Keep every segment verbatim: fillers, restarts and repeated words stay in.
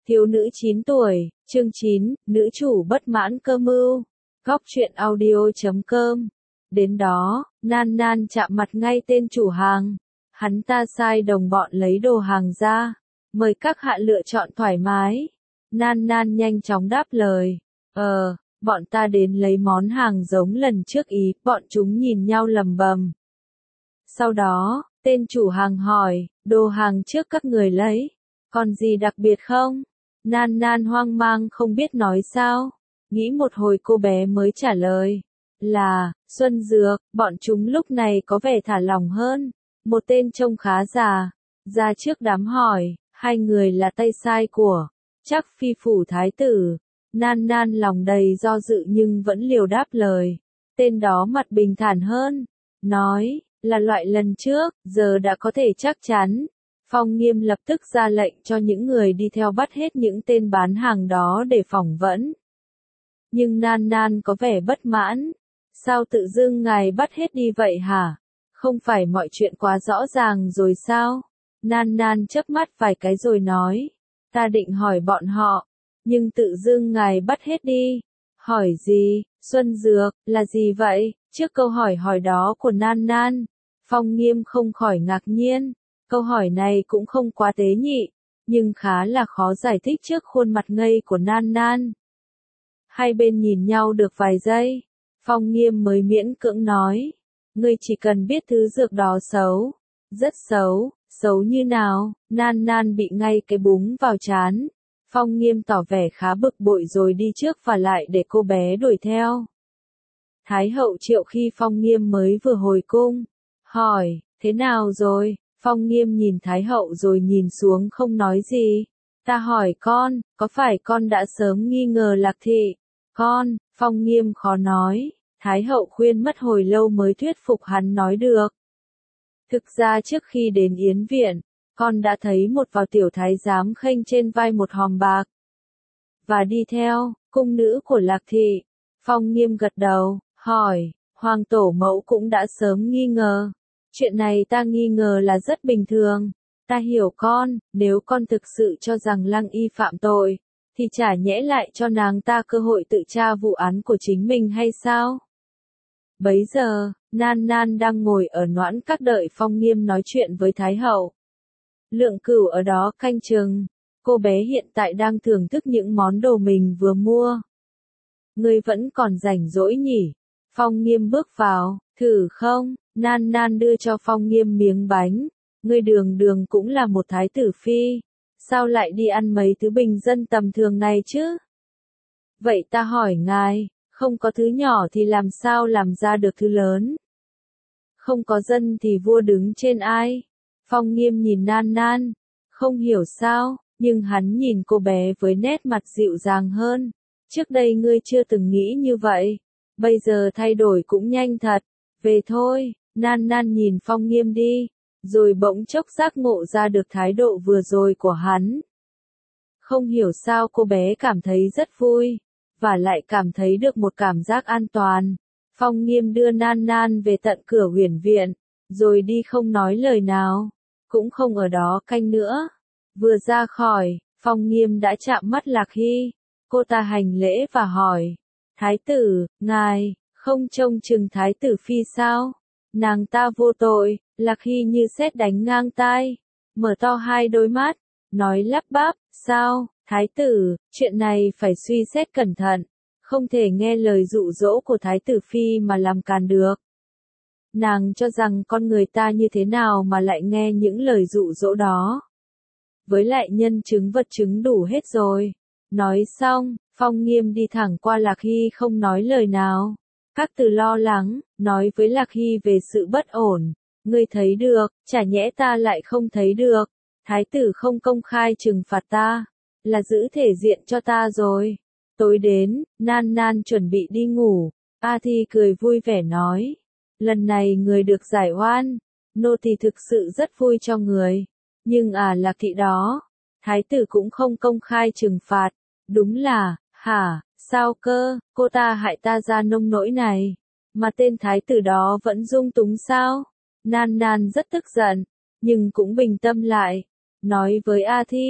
Thiếu nữ chín tuổi, chương chín, nữ chủ bất mãn cơ mưu. Góc truyện audio chấm com. Đến đó, Nan Nan chạm mặt ngay tên chủ hàng. Hắn ta sai đồng bọn lấy đồ hàng ra. Mời các hạ lựa chọn thoải mái. Nan Nan nhanh chóng đáp lời. Ờ, bọn ta đến lấy món hàng giống lần trước ý. Bọn chúng nhìn nhau lầm bầm. Sau đó, tên chủ hàng hỏi, đồ hàng trước các người lấy. Còn gì đặc biệt không? Nan Nan hoang mang không biết nói sao. Nghĩ một hồi cô bé mới trả lời. Là, Xuân Dược, bọn chúng lúc này có vẻ thả lỏng hơn. Một tên trông khá già. Ra trước đám hỏi, hai người là tay sai của. Chắc phi phủ thái tử. Nan Nan lòng đầy do dự nhưng vẫn liều đáp lời. Tên đó mặt bình thản hơn. Nói, là loại lần trước, giờ đã có thể chắc chắn. Phong Nghiêm lập tức ra lệnh cho những người đi theo bắt hết những tên bán hàng đó để phỏng vấn. Nhưng Nan Nan có vẻ bất mãn. Sao tự dưng ngài bắt hết đi vậy hả? Không phải mọi chuyện quá rõ ràng rồi sao? Nan Nan chớp mắt vài cái rồi nói. Ta định hỏi bọn họ. Nhưng tự dưng ngài bắt hết đi. Hỏi gì? Xuân Dược, là gì vậy? Trước câu hỏi hỏi đó của Nan Nan, Phong Nghiêm không khỏi ngạc nhiên. Câu hỏi này cũng không quá tế nhị, nhưng khá là khó giải thích trước khuôn mặt ngây của Nan Nan. Hai bên nhìn nhau được vài giây, Phong Nghiêm mới miễn cưỡng nói. Ngươi chỉ cần biết thứ dược đó xấu, rất xấu, xấu như nào? Nan Nan bị ngay cái búng vào trán. Phong Nghiêm tỏ vẻ khá bực bội rồi đi trước và lại để cô bé đuổi theo. Thái hậu triệu khi Phong Nghiêm mới vừa hồi cung, hỏi, thế nào rồi? Phong Nghiêm nhìn Thái hậu rồi nhìn xuống không nói gì. Ta hỏi con, có phải con đã sớm nghi ngờ Lạc Thị? Con, Phong Nghiêm khó nói. Thái hậu khuyên mất hồi lâu mới thuyết phục hắn nói được. Thực ra trước khi đến Yến Viện, con đã thấy một vào tiểu thái giám khênh trên vai một hòm bạc. Và đi theo, cung nữ của Lạc Thị. Phong Nghiêm gật đầu, hỏi, Hoàng tổ mẫu cũng đã sớm nghi ngờ. Chuyện này ta nghi ngờ là rất bình thường. Ta hiểu con, nếu con thực sự cho rằng Lăng Y phạm tội, thì chả nhẽ lại cho nàng ta cơ hội tự tra vụ án của chính mình hay sao? Bấy giờ, Nan Nan đang ngồi ở noãn các đợi Phong Nghiêm nói chuyện với Thái hậu. Lượng Cửu ở đó canh chừng. Cô bé hiện tại đang thưởng thức những món đồ mình vừa mua. Ngươi vẫn còn rảnh rỗi nhỉ? Phong Nghiêm bước vào, thử không? Nan Nan đưa cho Phong Nghiêm miếng bánh. Ngươi đường đường cũng là một thái tử phi. Sao lại đi ăn mấy thứ bình dân tầm thường này chứ? Vậy ta hỏi ngài, không có thứ nhỏ thì làm sao làm ra được thứ lớn? Không có dân thì vua đứng trên ai? Phong Nghiêm nhìn Nan Nan, không hiểu sao, nhưng hắn nhìn cô bé với nét mặt dịu dàng hơn. Trước đây ngươi chưa từng nghĩ như vậy, bây giờ thay đổi cũng nhanh thật. Về thôi. Nan Nan nhìn Phong Nghiêm đi, rồi bỗng chốc giác ngộ ra được thái độ vừa rồi của hắn. Không hiểu sao cô bé cảm thấy rất vui, và lại cảm thấy được một cảm giác an toàn. Phong Nghiêm đưa Nan Nan về tận cửa Uyển Viện, rồi đi không nói lời nào, cũng không ở đó canh nữa. Vừa ra khỏi, Phong Nghiêm đã chạm mắt Lạc Hy. Cô ta hành lễ và hỏi, Thái tử, ngài, không trông chừng Thái tử phi sao? Nàng ta vô tội. Lạc Hy như sét đánh ngang tai, mở to hai đôi mắt, nói lắp bắp, sao, Thái tử, chuyện này phải suy xét cẩn thận, không thể nghe lời dụ dỗ của Thái tử phi mà làm càn được. Nàng cho rằng con người ta như thế nào mà lại nghe những lời dụ dỗ đó. Với lại nhân chứng vật chứng đủ hết rồi. Nói xong, Phong Nghiêm đi thẳng qua Lạc Hy không nói lời nào. Các từ lo lắng, nói với Lạc Hy về sự bất ổn. Ngươi thấy được, chả nhẽ ta lại không thấy được. Thái tử không công khai trừng phạt ta, là giữ thể diện cho ta rồi. Tối đến, Nan Nan chuẩn bị đi ngủ. A Thi cười vui vẻ nói. Lần này người được giải oan, nô tỳ thực sự rất vui cho người. Nhưng à Lạc Thị đó, thái tử cũng không công khai trừng phạt. Đúng là, hả, sao cơ, cô ta hại ta ra nông nỗi này. Mà tên thái tử đó vẫn dung túng sao? Nan Nan rất tức giận, nhưng cũng bình tâm lại. Nói với A Thi,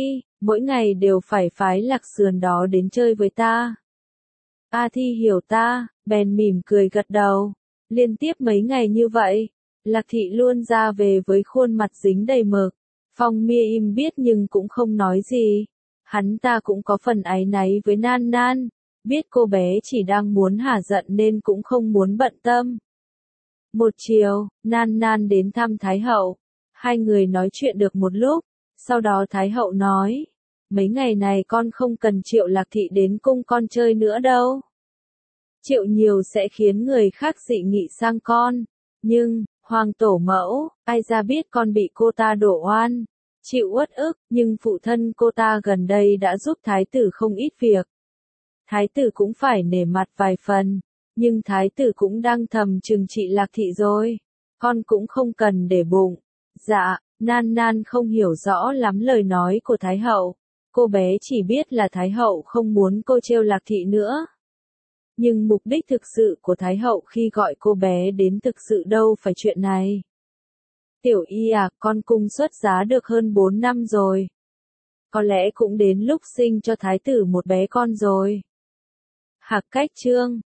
mỗi ngày đều phải phái Lạc Sườn đó đến chơi với ta. A Thi hiểu ta, bèn mỉm cười gật đầu. Liên tiếp mấy ngày như vậy, Lạc Thị luôn ra về với khuôn mặt dính đầy mực. Phong Mia im biết nhưng cũng không nói gì. Hắn ta cũng có phần áy náy với Nan Nan, biết cô bé chỉ đang muốn hả giận nên cũng không muốn bận tâm. Một chiều, Nan Nan đến thăm Thái Hậu. Hai người nói chuyện được một lúc, sau đó Thái Hậu nói, mấy ngày này con không cần Triệu Lạc Thị đến cung con chơi nữa đâu. Triệu nhiều sẽ khiến người khác dị nghị sang con, nhưng, Hoàng tổ mẫu, ai ra biết con bị cô ta đổ oan, chịu uất ức, nhưng phụ thân cô ta gần đây đã giúp Thái tử không ít việc. Thái tử cũng phải nể mặt vài phần, nhưng Thái tử cũng đang thầm trừng trị Lạc Thị rồi, con cũng không cần để bụng. Dạ, Nan Nan không hiểu rõ lắm lời nói của Thái Hậu, cô bé chỉ biết là Thái Hậu không muốn cô trêu Lạc Thị nữa. Nhưng mục đích thực sự của Thái Hậu khi gọi cô bé đến thực sự đâu phải chuyện này. Tiểu Y à, con cung xuất giá được hơn bốn năm rồi. Có lẽ cũng đến lúc sinh cho Thái tử một bé con rồi. Hạc Cách Trương